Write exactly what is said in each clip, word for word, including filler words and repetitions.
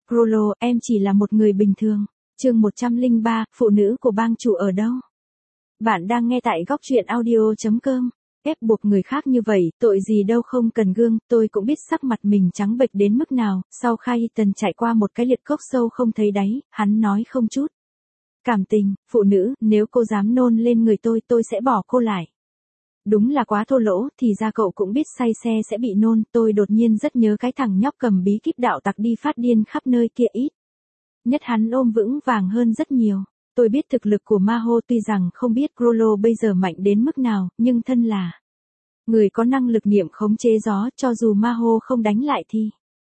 Crollo, em chỉ là một người bình thường. Chương một trăm lẻ ba, phụ nữ của bang chủ ở đâu? Bạn đang nghe tại góc truyện audio chấm com. Ép buộc người khác như vậy, tội gì đâu không cần gương, tôi cũng biết sắc mặt mình trắng bệch đến mức nào, sau khi Ethan chạy qua một cái liệt cốc sâu không thấy đáy, hắn nói không chút cảm tình, phụ nữ, nếu cô dám nôn lên người tôi, tôi sẽ bỏ cô lại. Đúng là quá thô lỗ, thì ra cậu cũng biết say xe sẽ bị nôn, tôi đột nhiên rất nhớ cái thằng nhóc cầm bí kíp đạo tặc đi phát điên khắp nơi kia ít. Nhất hắn ôm vững vàng hơn rất nhiều. Tôi biết thực lực của Maho tuy rằng không biết Crollo bây giờ mạnh đến mức nào, nhưng thân là người có năng lực niệm khống chế gió, cho dù Maho không đánh lại thì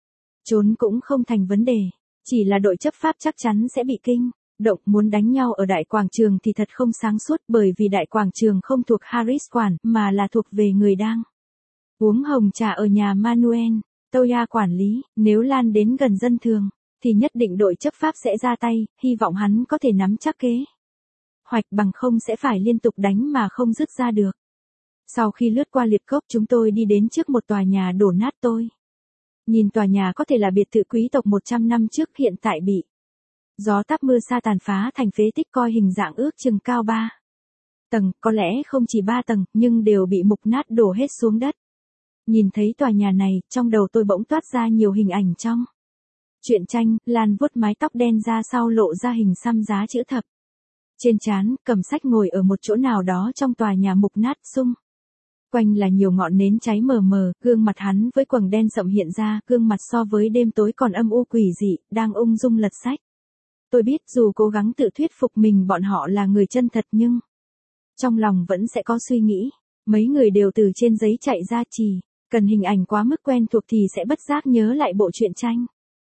trốn cũng không thành vấn đề. Chỉ là đội chấp pháp chắc chắn sẽ bị kinh động, muốn đánh nhau ở đại quảng trường thì thật không sáng suốt, bởi vì đại quảng trường không thuộc Harris quản, mà là thuộc về người đang uống hồng trà ở nhà Manuel Toya quản lý. Nếu lan đến gần dân thường thì nhất định đội chấp pháp sẽ ra tay, hy vọng hắn có thể nắm chắc kế hoạch, bằng không sẽ phải liên tục đánh mà không dứt ra được. Sau khi lướt qua liệt cốc, chúng tôi đi đến trước một tòa nhà đổ nát. Tôi nhìn tòa nhà có thể là biệt thự quý tộc một trăm năm trước, hiện tại bị gió táp mưa sa tàn phá thành phế tích, coi hình dạng ước chừng cao ba tầng, có lẽ không chỉ ba tầng, nhưng đều bị mục nát đổ hết xuống đất. Nhìn thấy tòa nhà này, trong đầu tôi bỗng toát ra nhiều hình ảnh trong truyện tranh. Lan vuốt mái tóc đen ra sau lộ ra hình xăm giá chữ thập trên trán, cầm sách ngồi ở một chỗ nào đó trong tòa nhà mục nát. Xung quanh là nhiều ngọn nến cháy mờ mờ, gương mặt hắn với quầng đen sậm hiện ra, gương mặt so với đêm tối còn âm u quỷ dị, đang ung dung lật sách. Tôi biết dù cố gắng tự thuyết phục mình bọn họ là người chân thật, nhưng trong lòng vẫn sẽ có suy nghĩ. Mấy người đều từ trên giấy chạy ra, chỉ cần hình ảnh quá mức quen thuộc thì sẽ bất giác nhớ lại bộ truyện tranh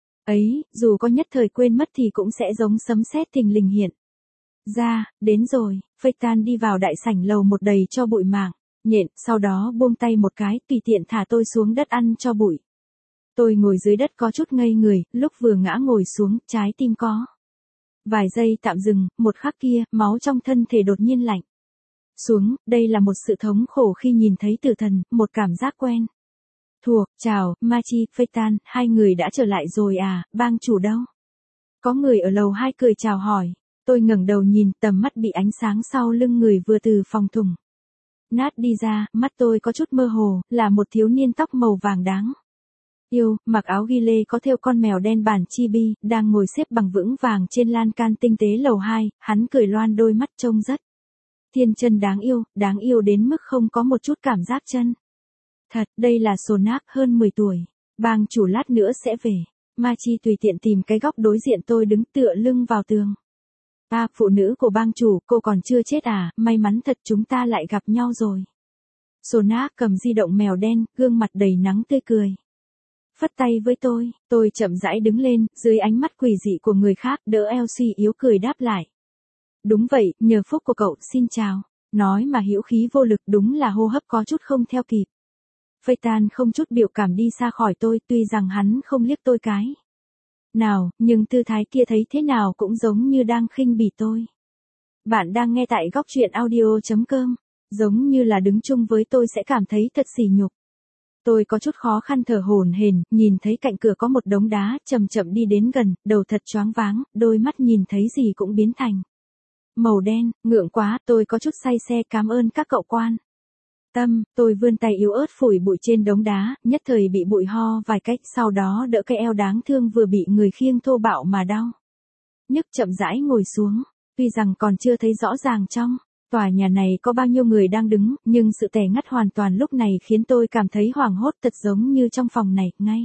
ấy, dù có nhất thời quên mất thì cũng sẽ giống sấm sét thình lình hiện ra. Đến rồi, Phaeton đi vào đại sảnh lầu một đầy cho bụi mạng nhện, sau đó buông tay một cái, tùy tiện thả tôi xuống đất ăn cho bụi. Tôi ngồi dưới đất có chút ngây người, lúc vừa ngã ngồi xuống, trái tim có vài giây tạm dừng, một khắc kia, máu trong thân thể đột nhiên lạnh xuống. Đây là một sự thống khổ khi nhìn thấy tử thần, một cảm giác quen thuộc. Chào, Machi, Phaeton, hai người đã trở lại rồi à, bang chủ đâu? Có người ở lầu hai cười chào hỏi. Tôi ngẩng đầu nhìn, tầm mắt bị ánh sáng sau lưng người vừa từ phòng thùng nát đi ra, mắt tôi có chút mơ hồ, là một thiếu niên tóc màu vàng đáng yêu, mặc áo ghi lê có thêu con mèo đen bản chibi, đang ngồi xếp bằng vững vàng trên lan can tinh tế lầu hai, hắn cười loan đôi mắt trông rất thiên chân đáng yêu, đáng yêu đến mức không có một chút cảm giác chân thật. Đây là Sonak, hơn mười tuổi, bang chủ lát nữa sẽ về. Machi tùy tiện tìm cái góc đối diện tôi đứng tựa lưng vào tường. À, phụ nữ của bang chủ, cô còn chưa chết à, may mắn thật chúng ta lại gặp nhau rồi. Sonak cầm di động mèo đen, gương mặt đầy nắng tươi cười. Phất tay với tôi, tôi chậm rãi đứng lên, dưới ánh mắt quỷ dị của người khác, đỡ eo suy yếu cười đáp lại. Đúng vậy, nhờ phúc của cậu, xin chào. Nói mà hữu khí vô lực, đúng là hô hấp có chút không theo kịp. Phaeton không chút biểu cảm đi xa khỏi tôi, tuy rằng hắn không liếc tôi cái nào, nhưng tư thái kia thấy thế nào cũng giống như đang khinh bỉ tôi. Bạn đang nghe tại góc truyện audio chấm com, giống như là đứng chung với tôi sẽ cảm thấy thật sỉ nhục. Tôi có chút khó khăn thở hổn hển, nhìn thấy cạnh cửa có một đống đá, chậm chậm đi đến gần, đầu thật choáng váng, đôi mắt nhìn thấy gì cũng biến thành màu đen. Ngượng quá, tôi có chút say xe, cảm ơn các cậu quan tâm. Tôi vươn tay yếu ớt phủi bụi trên đống đá, nhất thời bị bụi ho vài cách, sau đó đỡ cái eo đáng thương vừa bị người khiêng thô bạo mà đau nhức, chậm rãi ngồi xuống. Tuy rằng còn chưa thấy rõ ràng trong tòa nhà này có bao nhiêu người đang đứng, nhưng sự tẻ ngắt hoàn toàn lúc này khiến tôi cảm thấy hoảng hốt, thật giống như trong phòng này, ngay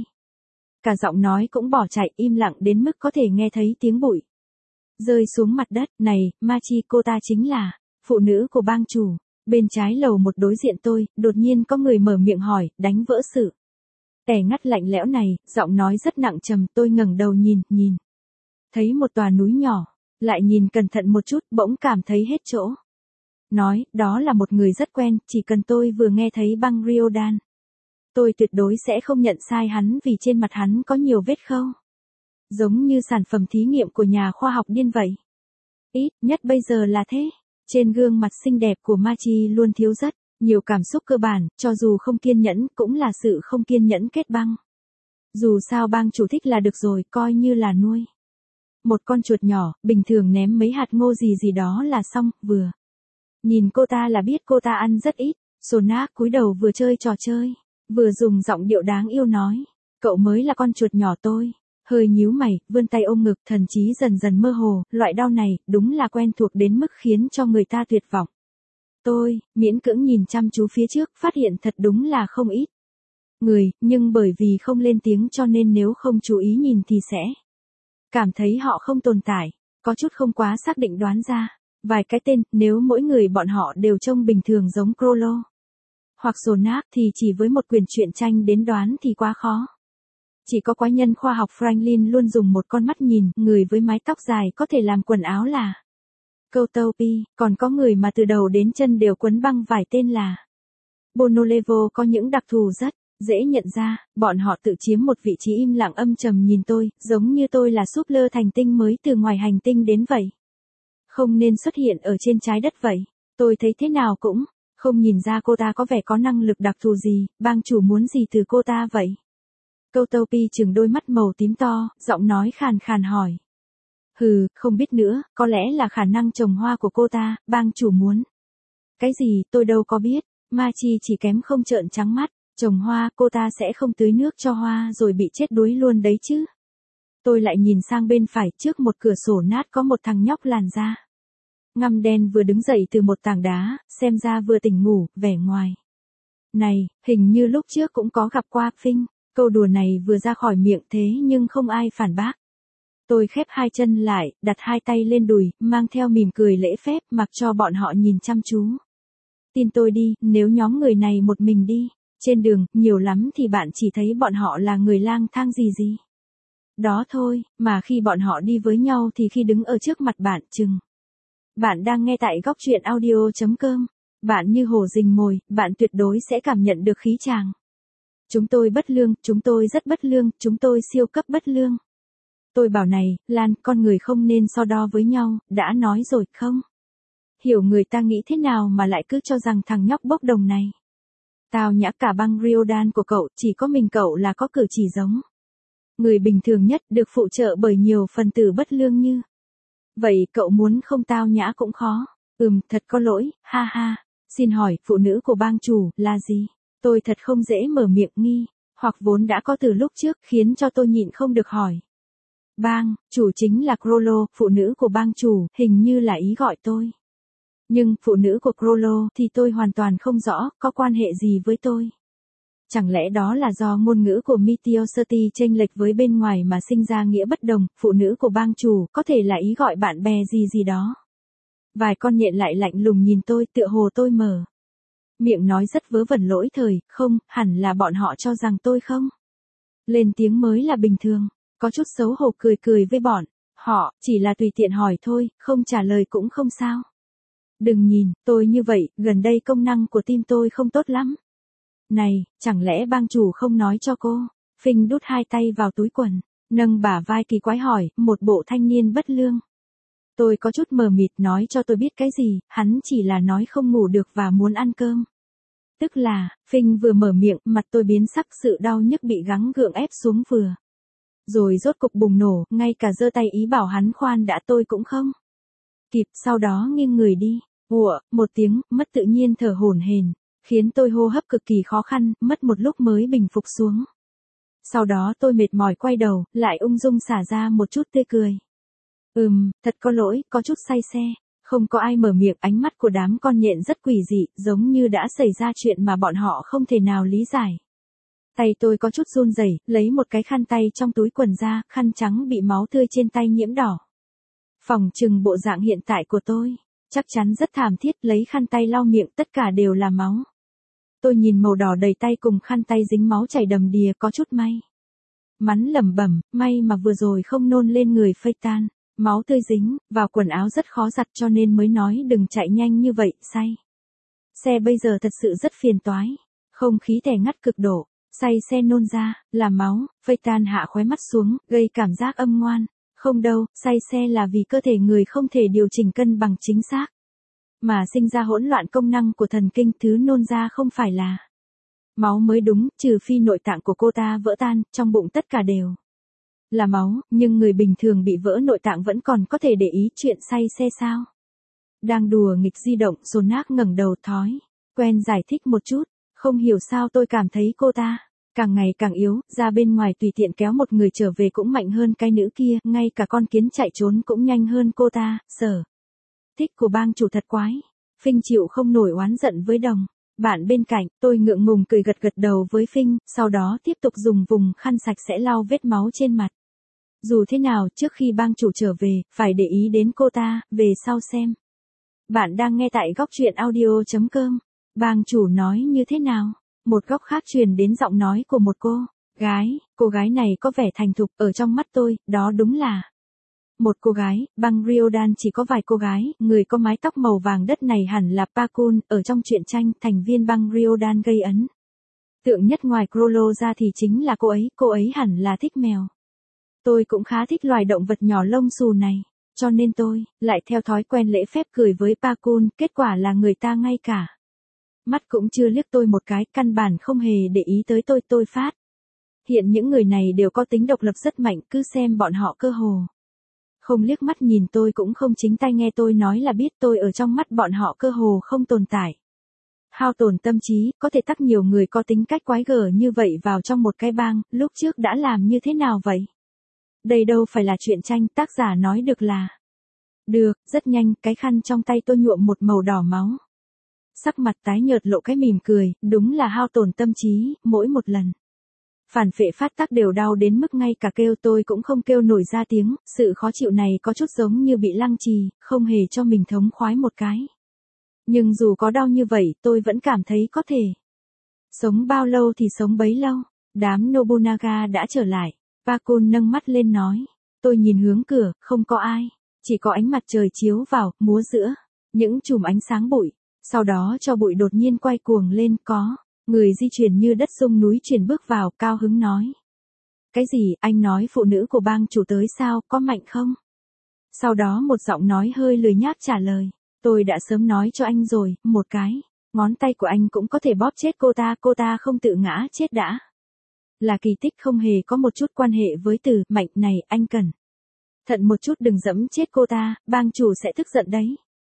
cả giọng nói cũng bỏ chạy, im lặng đến mức có thể nghe thấy tiếng bụi rơi xuống mặt đất. Này, Machi, cô ta chính là phụ nữ của bang chủ. Bên trái lầu một đối diện tôi, đột nhiên có người mở miệng hỏi, đánh vỡ sự tẻ ngắt lạnh lẽo này, giọng nói rất nặng trầm. Tôi ngẩng đầu nhìn, nhìn thấy một tòa núi nhỏ, lại nhìn cẩn thận một chút, bỗng cảm thấy hết chỗ nói, đó là một người rất quen, chỉ cần tôi vừa nghe thấy băng Riodan, tôi tuyệt đối sẽ không nhận sai hắn, vì trên mặt hắn có nhiều vết khâu, giống như sản phẩm thí nghiệm của nhà khoa học điên vậy. Ít nhất bây giờ là thế. Trên gương mặt xinh đẹp của Machi luôn thiếu rất nhiều cảm xúc cơ bản, cho dù không kiên nhẫn, cũng là sự không kiên nhẫn kết băng. Dù sao bang chủ thích là được rồi, coi như là nuôi. Một con chuột nhỏ, bình thường ném mấy hạt ngô gì gì đó là xong, vừa. Nhìn cô ta là biết cô ta ăn rất ít. Sonak cúi đầu vừa chơi trò chơi, vừa dùng giọng điệu đáng yêu nói. Cậu mới là con chuột nhỏ tôi. Hơi nhíu mày, vươn tay ôm ngực, thần trí dần dần mơ hồ, loại đau này, đúng là quen thuộc đến mức khiến cho người ta tuyệt vọng. Tôi, miễn cưỡng nhìn chăm chú phía trước, phát hiện thật đúng là không ít người, nhưng bởi vì không lên tiếng cho nên nếu không chú ý nhìn thì sẽ cảm thấy họ không tồn tại, có chút không quá xác định đoán ra. Vài cái tên, nếu mỗi người bọn họ đều trông bình thường giống Crollo hoặc Sonak thì chỉ với một quyển truyện tranh đến đoán thì quá khó. Chỉ có quái nhân khoa học Franklin luôn dùng một con mắt nhìn, người với mái tóc dài có thể làm quần áo là Kotopi, còn có người mà từ đầu đến chân đều quấn băng vải tên là Bonolevo. Có những đặc thù rất dễ nhận ra, bọn họ tự chiếm một vị trí im lặng âm trầm nhìn tôi, giống như tôi là súp lơ thành tinh mới từ ngoài hành tinh đến vậy. Không nên xuất hiện ở trên trái đất vậy. Tôi thấy thế nào cũng không nhìn ra cô ta có vẻ có năng lực đặc thù gì, bang chủ muốn gì từ cô ta vậy? Kotopi trừng đôi mắt màu tím to, giọng nói khàn khàn hỏi. Hừ, không biết nữa, có lẽ là khả năng trồng hoa của cô ta, bang chủ muốn. Cái gì, tôi đâu có biết, Machi chỉ kém không trợn trắng mắt, trồng hoa, cô ta sẽ không tưới nước cho hoa rồi bị chết đuối luôn đấy chứ. Tôi lại nhìn sang bên phải, trước một cửa sổ nát có một thằng nhóc làn da ngăm đen vừa đứng dậy từ một tảng đá, xem ra vừa tỉnh ngủ, vẻ ngoài này, hình như lúc trước cũng có gặp qua Phinh. Câu đùa này vừa ra khỏi miệng thế nhưng không ai phản bác. Tôi khép hai chân lại, đặt hai tay lên đùi, mang theo mỉm cười lễ phép, mặc cho bọn họ nhìn chăm chú. Tin tôi đi, nếu nhóm người này một mình đi trên đường, nhiều lắm thì bạn chỉ thấy bọn họ là người lang thang gì gì đó thôi, mà khi bọn họ đi với nhau thì khi đứng ở trước mặt bạn chừng. Bạn đang nghe tại góc truyện audio chấm com. Bạn như hổ rình mồi, bạn tuyệt đối sẽ cảm nhận được khí chàng. Chúng tôi bất lương, chúng tôi rất bất lương, chúng tôi siêu cấp bất lương. Tôi bảo này, Lan, con người không nên so đo với nhau, đã nói rồi không? Hiểu người ta nghĩ thế nào mà lại cứ cho rằng thằng nhóc bốc đồng này. Tao nhã cả băng Riodan của cậu, chỉ có mình cậu là có cử chỉ giống người bình thường nhất, được phụ trợ bởi nhiều phần tử bất lương như. Vậy cậu muốn không tao nhã cũng khó. Ừm, thật có lỗi, ha ha. Xin hỏi, phụ nữ của bang chủ, là gì? Tôi thật không dễ mở miệng nghi, hoặc vốn đã có từ lúc trước, khiến cho tôi nhịn không được hỏi. Bang, chủ chính là Crollo, phụ nữ của bang chủ, hình như là ý gọi tôi. Nhưng, phụ nữ của Crollo thì tôi hoàn toàn không rõ, có quan hệ gì với tôi. Chẳng lẽ đó là do ngôn ngữ của Meteor City chênh lệch với bên ngoài mà sinh ra nghĩa bất đồng, phụ nữ của bang chủ, có thể là ý gọi bạn bè gì gì đó. Vài con nhện lại lạnh lùng nhìn tôi, tựa hồ tôi mở miệng nói rất vớ vẩn lỗi thời, không, hẳn là bọn họ cho rằng tôi không lên tiếng mới là bình thường. Có chút xấu hổ cười cười với bọn họ, chỉ là tùy tiện hỏi thôi, không trả lời cũng không sao. Đừng nhìn, tôi như vậy, gần đây công năng của tim tôi không tốt lắm. Này, chẳng lẽ bang chủ không nói cho cô? Phinh đút hai tay vào túi quần, nâng bả vai kỳ quái hỏi, một bộ thanh niên bất lương. Tôi có chút mờ mịt, nói cho tôi biết cái gì, hắn chỉ là nói không ngủ được và muốn ăn cơm. Tức là, Phinh vừa mở miệng, mặt tôi biến sắc, sự đau nhức bị gắng gượng ép xuống vừa. Rồi rốt cục bùng nổ, ngay cả giơ tay ý bảo hắn khoan đã tôi cũng không kịp, sau đó nghiêng người đi. Ủa, một tiếng, mất tự nhiên thở hổn hển, khiến tôi hô hấp cực kỳ khó khăn, mất một lúc mới bình phục xuống. Sau đó tôi mệt mỏi quay đầu, lại ung dung xả ra một chút tươi cười. Ừm, thật có lỗi, có chút say xe. Không có ai mở miệng, ánh mắt của đám con nhện rất quỷ dị, giống như đã xảy ra chuyện mà bọn họ không thể nào lý giải. Tay tôi có chút run rẩy, lấy một cái khăn tay trong túi quần ra, khăn trắng bị máu tươi trên tay nhiễm đỏ. Phỏng chừng bộ dạng hiện tại của tôi, chắc chắn rất thảm thiết, lấy khăn tay lau miệng, tất cả đều là máu. Tôi nhìn màu đỏ đầy tay cùng khăn tay dính máu chảy đầm đìa, có chút may mắn lẩm bẩm, may mà vừa rồi không nôn lên người phây tan. Máu tươi dính vào quần áo rất khó giặt cho nên mới nói đừng chạy nhanh như vậy, say xe bây giờ thật sự rất phiền toái. Không khí tẻ ngắt cực độ, say xe nôn ra, là máu, phây tan hạ khóe mắt xuống, gây cảm giác âm ngoan. Không đâu, say xe là vì cơ thể người không thể điều chỉnh cân bằng chính xác, mà sinh ra hỗn loạn công năng của thần kinh, thứ nôn ra không phải là Máu mới đúng, trừ phi nội tạng của cô ta vỡ tan, trong bụng tất cả đều là máu, nhưng người bình thường bị vỡ nội tạng vẫn còn có thể để ý chuyện say xe sao. Đang đùa nghịch di động, Sonak ngẩng đầu thói quen giải thích một chút, không hiểu sao tôi cảm thấy cô ta càng ngày càng yếu, ra bên ngoài tùy tiện kéo một người trở về cũng mạnh hơn cái nữ kia, ngay cả con kiến chạy trốn cũng nhanh hơn cô ta. Sở thích của bang chủ thật quái. Phinh chịu không nổi oán giận với đồng bạn bên cạnh, tôi ngượng ngùng cười gật gật đầu với Phinh, sau đó tiếp tục dùng vùng khăn sạch sẽ lau vết máu trên mặt. Dù thế nào, trước khi bang chủ trở về, phải để ý đến cô ta, về sau xem. Bạn đang nghe tại góc truyện audio chấm com. Bang chủ nói như thế nào? Một góc khác truyền đến giọng nói của một cô gái, cô gái này có vẻ thành thục, ở trong mắt tôi, đó đúng là một cô gái. Bang Ryodan chỉ có vài cô gái, người có mái tóc màu vàng đất này hẳn là Pakun, ở trong truyện tranh, thành viên bang Ryodan gây ấn tượng nhất ngoài Crollo ra thì chính là cô ấy, cô ấy hẳn là thích mèo. Tôi cũng khá thích loài động vật nhỏ lông xù này, cho nên tôi lại theo thói quen lễ phép cười với Pakun, kết quả là người ta ngay cả mắt cũng chưa liếc tôi một cái, căn bản không hề để ý tới tôi. Tôi phát hiện những người này đều có tính độc lập rất mạnh, cứ xem bọn họ cơ hồ không liếc mắt nhìn tôi, cũng không chính tay nghe tôi nói là biết tôi ở trong mắt bọn họ cơ hồ không tồn tại. Hao tổn tâm trí, có thể tắc nhiều người có tính cách quái gở như vậy vào trong một cái bang, lúc trước đã làm như thế nào vậy? Đây đâu phải là truyện tranh, tác giả nói được là được. Rất nhanh, cái khăn trong tay tôi nhuộm một màu đỏ máu. Sắc mặt tái nhợt lộ cái mỉm cười, đúng là hao tổn tâm trí, mỗi một lần phản phệ phát tác đều đau đến mức ngay cả kêu tôi cũng không kêu nổi ra tiếng, sự khó chịu này có chút giống như bị lăng trì, không hề cho mình thống khoái một cái. Nhưng dù có đau như vậy, tôi vẫn cảm thấy có thể sống bao lâu thì sống bấy lâu. Đám Nobunaga đã trở lại. Pakun nâng mắt lên nói. Tôi nhìn hướng cửa, không có ai, chỉ có ánh mặt trời chiếu vào, múa giữa những chùm ánh sáng bụi. Sau đó cho bụi đột nhiên quay cuồng lên, có người di chuyển như đất sung núi chuyển bước vào, cao hứng nói. Cái gì, anh nói phụ nữ của bang chủ tới sao, có mạnh không? Sau đó một giọng nói hơi lười nhác trả lời. Tôi đã sớm nói cho anh rồi, một cái ngón tay của anh cũng có thể bóp chết cô ta, cô ta không tự ngã chết đã là kỳ tích, không hề có một chút quan hệ với từ mạnh này, anh cần thận một chút đừng dẫm chết cô ta, bang chủ sẽ tức giận đấy.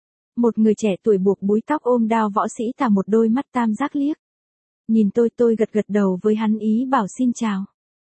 Một người trẻ tuổi buộc búi tóc ôm đao võ sĩ thả một đôi mắt tam giác liếc nhìn tôi, tôi gật gật đầu với hắn ý bảo xin chào.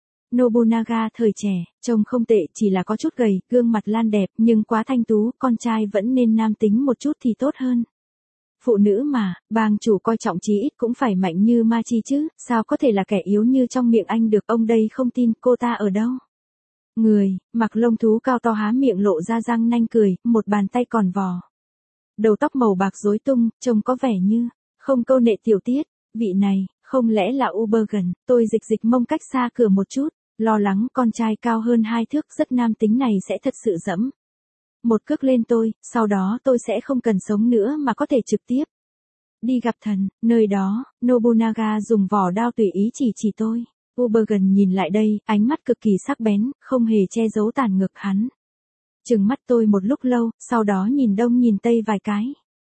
Nobunaga thời trẻ, trông không tệ, chỉ là có chút gầy, gương mặt lan đẹp, nhưng quá thanh tú, con trai vẫn nên nam tính một chút thì tốt hơn. Phụ nữ mà, bang chủ coi trọng chí ít cũng phải mạnh như ma chi chứ, sao có thể là kẻ yếu như trong miệng anh được, ông đây không tin, cô ta ở đâu? Người, mặc lông thú cao to há miệng lộ ra răng nanh cười, một bàn tay còn vò đầu tóc màu bạc rối tung, trông có vẻ như không câu nệ tiểu tiết. Vị này, không lẽ là Ubergen? Tôi dịch dịch mông cách xa cửa một chút, lo lắng con trai cao hơn hai thước rất nam tính này sẽ thật sự dẫm một cước lên tôi, sau đó tôi sẽ không cần sống nữa mà có thể trực tiếp đi gặp thần. Nơi đó, Nobunaga dùng vỏ đao tùy ý chỉ chỉ tôi. Ubergen nhìn lại đây, ánh mắt cực kỳ sắc bén, không hề che giấu tàn ngực hắn. Trừng mắt tôi một lúc lâu, sau đó nhìn đông nhìn tây vài cái.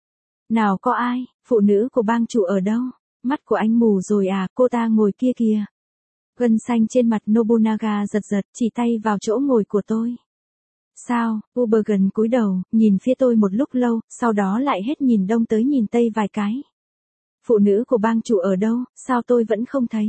Nào có ai, phụ nữ của bang chủ ở đâu? Mắt của anh mù rồi à, cô ta ngồi kia kìa. Gân xanh trên mặt Nobunaga giật giật, chỉ tay vào chỗ ngồi của tôi. Sao? Ubergen cúi đầu, nhìn phía tôi một lúc lâu, sau đó lại hết nhìn đông tới nhìn tây vài cái. Phụ nữ của bang chủ ở đâu, sao tôi vẫn không thấy?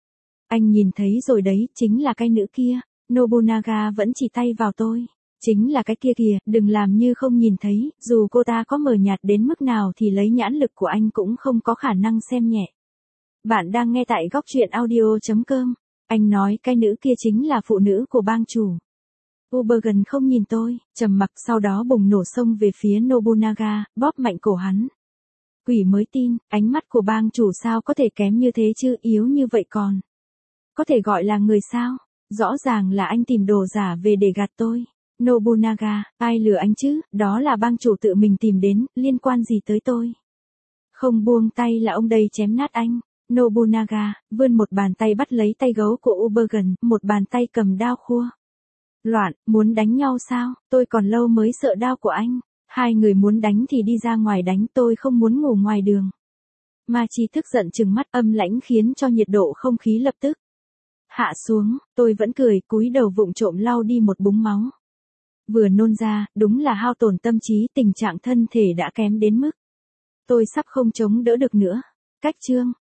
Anh nhìn thấy rồi đấy, chính là cái nữ kia. Nobunaga vẫn chỉ tay vào tôi. Chính là cái kia kìa, đừng làm như không nhìn thấy, dù cô ta có mờ nhạt đến mức nào thì lấy nhãn lực của anh cũng không có khả năng xem nhẹ. Bạn đang nghe tại góc truyện audio chấm com. Anh nói cái nữ kia chính là phụ nữ của bang chủ. Ubergen không nhìn tôi, trầm mặc, sau đó bùng nổ xông về phía Nobunaga, bóp mạnh cổ hắn. Quỷ mới tin, ánh mắt của bang chủ sao có thể kém như thế chứ, yếu như vậy còn có thể gọi là người sao? Rõ ràng là anh tìm đồ giả về để gạt tôi. Nobunaga, ai lừa anh chứ, đó là bang chủ tự mình tìm đến, liên quan gì tới tôi? Không buông tay là ông đây chém nát anh. Nobunaga, vươn một bàn tay bắt lấy tay gấu của Ubergen, một bàn tay cầm đao khua. Loạn, muốn đánh nhau sao, tôi còn lâu mới sợ đao của anh. Hai người muốn đánh thì đi ra ngoài đánh, tôi không muốn ngủ ngoài đường. Ma Chi tức giận trừng mắt âm lãnh khiến cho nhiệt độ không khí lập tức hạ xuống, tôi vẫn cười, cúi đầu vụng trộm lau đi một búng máu. Vừa nôn ra, đúng là hao tổn tâm trí, tình trạng thân thể đã kém đến mức tôi sắp không chống đỡ được nữa. Cách chương